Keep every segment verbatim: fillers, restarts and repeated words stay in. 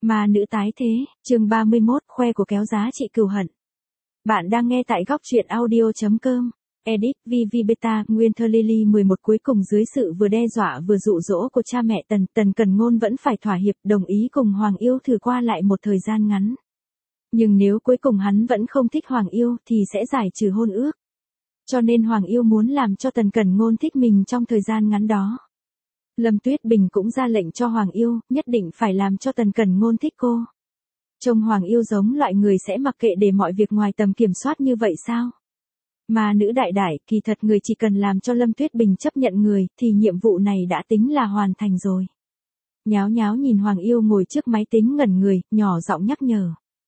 Ma nữ tái thế, chương ba mươi mốt, khoe của kéo giá trị cừu hận. Bạn đang nghe tại góc truyện audio chấm com. Edit, Vivi Beta, Winter Lily mười một cuối cùng dưới sự vừa đe dọa vừa dụ dỗ của cha mẹ Tần, Tần Cần Ngôn vẫn phải thỏa hiệp đồng ý cùng Hoàng Yêu thử qua lại một thời gian ngắn. Nhưng nếu cuối cùng hắn vẫn không thích Hoàng Yêu thì sẽ giải trừ hôn ước. Cho nên Hoàng Yêu muốn làm cho Tần Cần Ngôn thích mình trong thời gian ngắn đó. Lâm Tuyết Bình cũng ra lệnh cho Hoàng Yêu, nhất định phải làm cho Tần Cần Ngôn thích cô. Trông Hoàng Yêu giống loại người sẽ mặc kệ để mọi việc ngoài tầm kiểm soát như vậy sao? Mà nữ đại đại, kỳ thật người chỉ cần làm cho Lâm Tuyết Bình chấp nhận người, thì nhiệm vụ này đã tính là hoàn thành rồi. Nháo nháo nhìn Hoàng Yêu ngồi trước máy tính ngẩn người, nhỏ giọng nhắc nhở.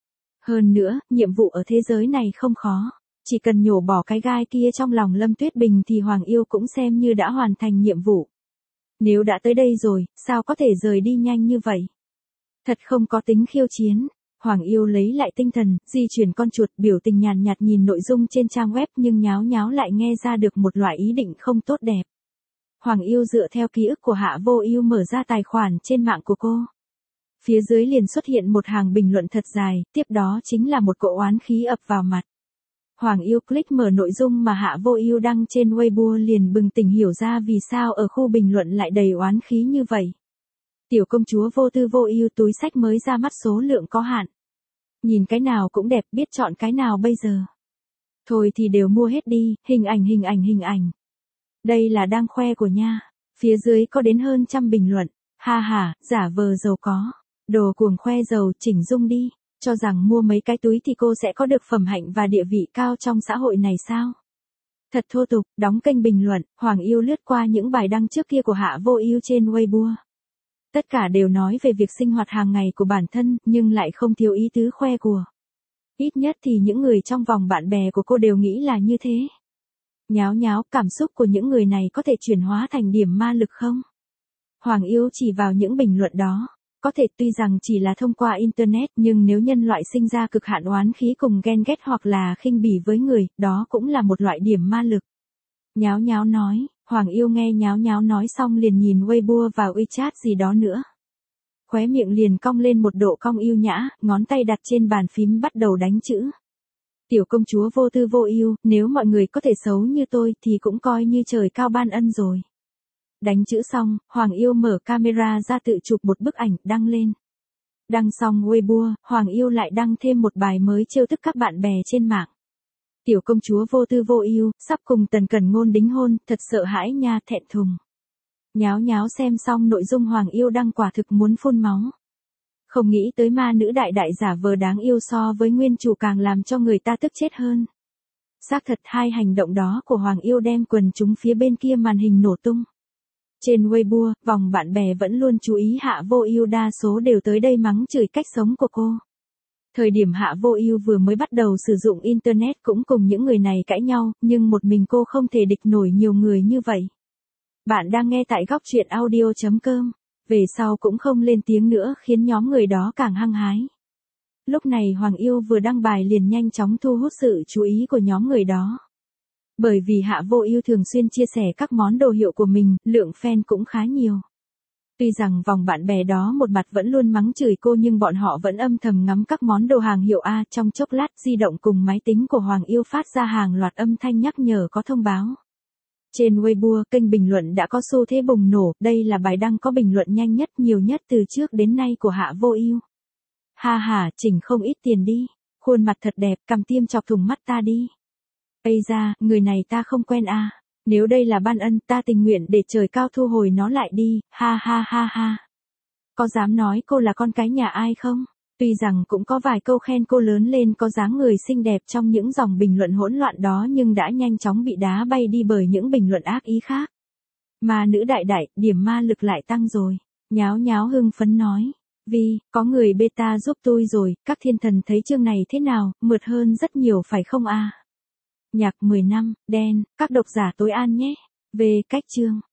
Hơn nữa, nhiệm vụ ở thế giới này không khó. Chỉ cần nhổ bỏ cái gai kia trong lòng Lâm Tuyết Bình thì Hoàng Yêu cũng xem như đã hoàn thành nhiệm vụ. Nếu đã tới đây rồi, sao có thể rời đi nhanh như vậy? Thật không có tính khiêu chiến. Hoàng Yêu lấy lại tinh thần, di chuyển con chuột, biểu tình nhàn nhạt nhìn nội dung trên trang web nhưng nháo nháo lại nghe ra được một loại ý định không tốt đẹp. Hoàng Yêu dựa theo ký ức của Hạ Vô Ưu mở ra tài khoản trên mạng của cô. Phía dưới liền xuất hiện một hàng bình luận thật dài, tiếp đó chính là một cỗ oán khí ập vào mặt. Hoàng Yêu click mở nội dung mà Hạ Vô Ưu đăng trên Weibo liền bừng tỉnh hiểu ra vì sao ở khu bình luận lại đầy oán khí như vậy. Tiểu công chúa vô tư vô ưu túi xách mới ra mắt số lượng có hạn. Nhìn cái nào cũng đẹp, biết chọn cái nào bây giờ. Thôi thì đều mua hết đi, hình ảnh hình ảnh hình ảnh. Đây là đang khoe của nha. Phía dưới có đến hơn trăm bình luận. Ha ha, giả vờ giàu có. Đồ cuồng khoe giàu, chỉnh dung đi. Cho rằng mua mấy cái túi thì cô sẽ có được phẩm hạnh và địa vị cao trong xã hội này sao? Thật thô tục, đóng kênh bình luận, Hoàng Yêu lướt qua những bài đăng trước kia của Hạ Vô Ưu trên Weibo. Tất cả đều nói về việc sinh hoạt hàng ngày của bản thân, nhưng lại không thiếu ý tứ khoe của. Ít nhất thì những người trong vòng bạn bè của cô đều nghĩ là như thế. Nháo nháo, cảm xúc của những người này có thể chuyển hóa thành điểm ma lực không? Hoàng Yêu chỉ vào những bình luận đó. Có thể tuy rằng chỉ là thông qua Internet nhưng nếu nhân loại sinh ra cực hạn oán khí cùng ghen ghét hoặc là khinh bỉ với người, đó cũng là một loại điểm ma lực. Nháo nháo nói, Hoàng Yêu nghe nháo nháo nói xong liền nhìn Weibo và WeChat gì đó nữa. Khóe miệng liền cong lên một độ cong yêu nhã, ngón tay đặt trên bàn phím bắt đầu đánh chữ. Tiểu công chúa vô tư vô ưu, nếu mọi người có thể xấu như tôi thì cũng coi như trời cao ban ân rồi. Đánh chữ xong, Hoàng Yêu mở camera ra tự chụp một bức ảnh, đăng lên. Đăng xong Weibo, Hoàng Yêu lại đăng thêm một bài mới trêu tức các bạn bè trên mạng. Tiểu công chúa vô tư vô ưu, sắp cùng Tần Cần Ngôn đính hôn, thật sợ hãi nha, thẹn thùng. Nháo nháo xem xong nội dung Hoàng Yêu đăng quả thực muốn phun máu. Không nghĩ tới ma nữ đại đại giả vờ đáng yêu so với nguyên chủ càng làm cho người ta tức chết hơn. Xác thật hai hành động đó của Hoàng Yêu đem quần chúng phía bên kia màn hình nổ tung. Trên Weibo, vòng bạn bè vẫn luôn chú ý Hạ Vô Ưu đa số đều tới đây mắng chửi cách sống của cô. Thời điểm Hạ Vô Ưu vừa mới bắt đầu sử dụng Internet cũng cùng những người này cãi nhau, nhưng một mình cô không thể địch nổi nhiều người như vậy. Bạn đang nghe tại góc truyện audio chấm com. Về sau cũng không lên tiếng nữa khiến nhóm người đó càng hăng hái. Lúc này Hoàng Yêu vừa đăng bài liền nhanh chóng thu hút sự chú ý của nhóm người đó. Bởi vì Hạ Vô Ưu thường xuyên chia sẻ các món đồ hiệu của mình, lượng fan cũng khá nhiều. Tuy rằng vòng bạn bè đó một mặt vẫn luôn mắng chửi cô nhưng bọn họ vẫn âm thầm ngắm các món đồ hàng hiệu A. Trong chốc lát di động cùng máy tính của Hoàng Yêu phát ra hàng loạt âm thanh nhắc nhở có thông báo. Trên Weibo, kênh bình luận đã có xu thế bùng nổ, đây là bài đăng có bình luận nhanh nhất nhiều nhất từ trước đến nay của Hạ Vô Ưu. Ha ha, chỉnh không ít tiền đi. Khuôn mặt thật đẹp, cằm tiêm chọc thủng mắt ta đi. Ây da, người này ta không quen à. Nếu đây là ban ân ta tình nguyện để trời cao thu hồi nó lại đi, ha ha ha ha. Có dám nói cô là con cái nhà ai không? Tuy rằng cũng có vài câu khen cô lớn lên có dáng người xinh đẹp trong những dòng bình luận hỗn loạn đó nhưng đã nhanh chóng bị đá bay đi bởi những bình luận ác ý khác. Mà nữ đại đại, điểm ma lực lại tăng rồi. Nháo nháo hưng phấn nói. Vì, có người beta giúp tôi rồi, các thiên thần thấy chương này thế nào, mượt hơn rất nhiều phải không à? Nhạc mười năm, đen, các độc giả tối an nhé. Về cách chương.